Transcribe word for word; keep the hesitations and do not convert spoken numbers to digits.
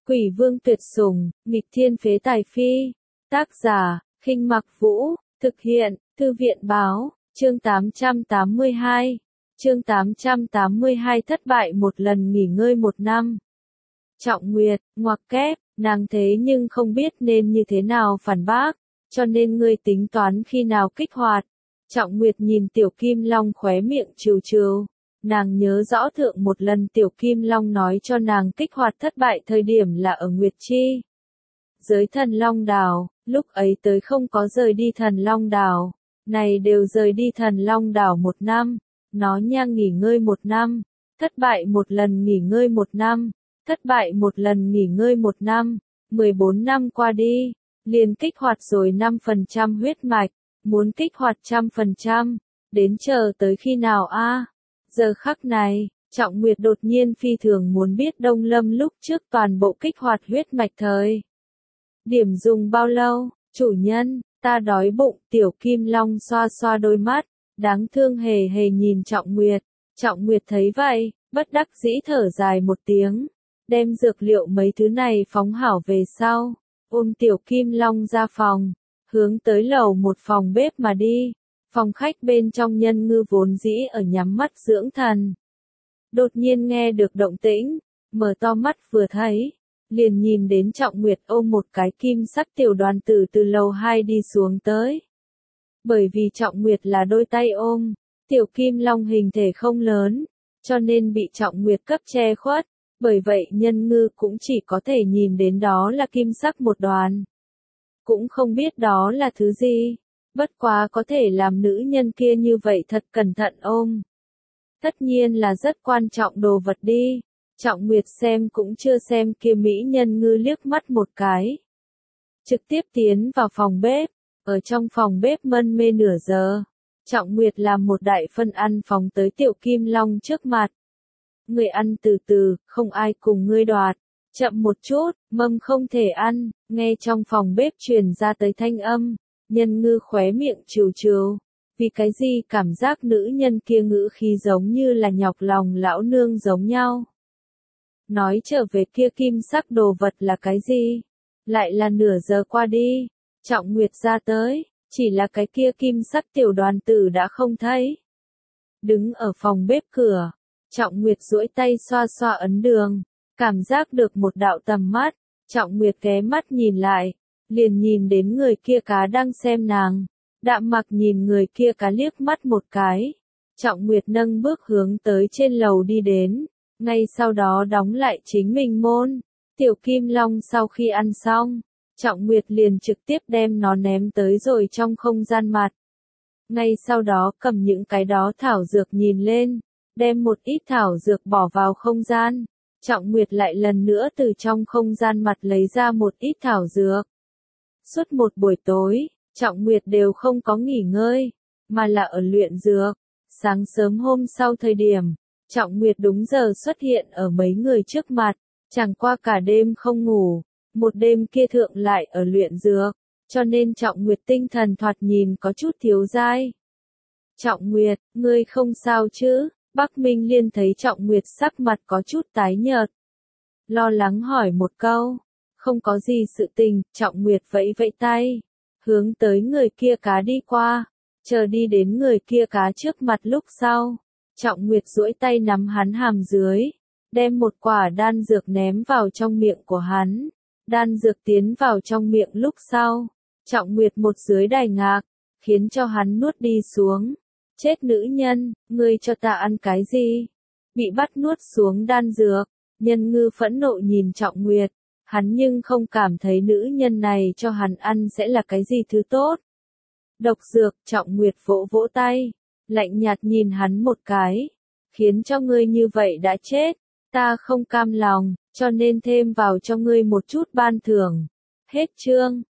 Quỷ vương tuyệt sủng, nghịch thiên phế tài phi. Tác giả, Khinh Mặc Vũ, thực hiện, Thư viện báo, chương tám trăm tám mươi hai. Chương tám trăm tám mươi hai thất bại một lần nghỉ ngơi một năm. Trọng Nguyệt, ngoặc kép, nàng thế nhưng không biết nên như thế nào phản bác, cho nên ngươi tính toán khi nào kích hoạt. Trọng Nguyệt nhìn Tiểu Kim Long khóe miệng trừ trừ. Nàng nhớ rõ thượng một lần Tiểu Kim Long nói cho nàng kích hoạt thất bại thời điểm là ở Nguyệt Chi. Giới Thần Long Đảo, lúc ấy tới không có rời đi Thần Long Đảo, này đều rời đi Thần Long Đảo một năm, nó nha nghỉ ngơi một năm, thất bại một lần nghỉ ngơi một năm, thất bại một lần nghỉ ngơi một năm, mười bốn năm qua đi, liền kích hoạt rồi năm phần trăm huyết mạch, muốn kích hoạt trăm phần trăm, đến chờ tới khi nào a? Giờ khắc này, Trọng Nguyệt đột nhiên phi thường muốn biết Đông Lâm lúc trước toàn bộ kích hoạt huyết mạch thời điểm dùng bao lâu. Chủ nhân, ta đói bụng. Tiểu Kim Long xoa xoa đôi mắt, đáng thương hề hề nhìn Trọng Nguyệt. Trọng Nguyệt thấy vậy, bất đắc dĩ thở dài một tiếng, đem dược liệu mấy thứ này phóng hảo về sau, ôm Tiểu Kim Long ra phòng, hướng tới lầu một phòng bếp mà đi. Phòng khách bên trong Nhân Ngư vốn dĩ ở nhắm mắt dưỡng thần. Đột nhiên nghe được động tĩnh, mở to mắt vừa thấy, liền nhìn đến Trọng Nguyệt ôm một cái kim sắc tiểu đoàn tử từ lầu hai đi xuống tới. Bởi vì Trọng Nguyệt là đôi tay ôm, Tiểu Kim Long hình thể không lớn, cho nên bị Trọng Nguyệt cấp che khuất, bởi vậy Nhân Ngư cũng chỉ có thể nhìn đến đó là kim sắc một đoàn. Cũng không biết đó là thứ gì. Bất quá có thể làm nữ nhân kia như vậy thật cẩn thận ôm. Tất nhiên là rất quan trọng đồ vật đi. Trọng Nguyệt xem cũng chưa xem kia mỹ Nhân Ngư liếc mắt một cái. Trực tiếp tiến vào phòng bếp. Ở trong phòng bếp mân mê nửa giờ. Trọng Nguyệt làm một đại phân ăn phóng tới Tiểu Kim Long trước mặt. Ngươi ăn từ từ, không ai cùng ngươi đoạt. Chậm một chút, mâm không thể ăn. Nghe trong phòng bếp truyền ra tới thanh âm. Nhân Ngư khóe miệng trừ trừ, vì cái gì cảm giác nữ nhân kia ngữ khí giống như là nhọc lòng lão nương giống nhau. Nói trở về kia kim sắc đồ vật là cái gì? Lại là nửa giờ qua đi, Trọng Nguyệt ra tới, chỉ là cái kia kim sắc tiểu đoàn tử đã không thấy. Đứng ở phòng bếp cửa, Trọng Nguyệt duỗi tay xoa xoa ấn đường, cảm giác được một đạo tầm mắt, Trọng Nguyệt ghé mắt nhìn lại. Liền nhìn đến người kia cá đang xem nàng, đạm mặc nhìn người kia cá liếc mắt một cái. Trọng Nguyệt nâng bước hướng tới trên lầu đi đến, ngay sau đó đóng lại chính mình môn. Tiểu Kim Long sau khi ăn xong, Trọng Nguyệt liền trực tiếp đem nó ném tới rồi trong không gian mặt. Ngay sau đó cầm những cái đó thảo dược nhìn lên, đem một ít thảo dược bỏ vào không gian. Trọng Nguyệt lại lần nữa từ trong không gian mặt lấy ra một ít thảo dược. Suốt một buổi tối, Trọng Nguyệt đều không có nghỉ ngơi, mà là ở luyện dược. Sáng sớm hôm sau thời điểm, Trọng Nguyệt đúng giờ xuất hiện ở mấy người trước mặt, chẳng qua cả đêm không ngủ, một đêm kia thượng lại ở luyện dược, cho nên Trọng Nguyệt tinh thần thoạt nhìn có chút thiếu dai. Trọng Nguyệt, ngươi không sao chứ? Bắc Minh Liên thấy Trọng Nguyệt sắc mặt có chút tái nhợt, lo lắng hỏi một câu. Không có gì sự tình. Trọng Nguyệt vẫy vẫy tay, hướng tới người kia cá đi qua, chờ đi đến người kia cá trước mặt lúc sau. Trọng Nguyệt duỗi tay nắm hắn hàm dưới, đem một quả đan dược ném vào trong miệng của hắn. Đan dược tiến vào trong miệng lúc sau, Trọng Nguyệt một dưới đài ngạc, khiến cho hắn nuốt đi xuống. Chết nữ nhân, ngươi cho ta ăn cái gì? Bị bắt nuốt xuống đan dược, Nhân Ngư phẫn nộ nhìn Trọng Nguyệt. Hắn nhưng không cảm thấy nữ nhân này cho hắn ăn sẽ là cái gì thứ tốt. Độc dược. Trọng Nguyệt vỗ vỗ tay, lạnh nhạt nhìn hắn một cái. Khiến cho ngươi như vậy đã chết, ta không cam lòng, cho nên thêm vào cho ngươi một chút ban thưởng. Hết chương.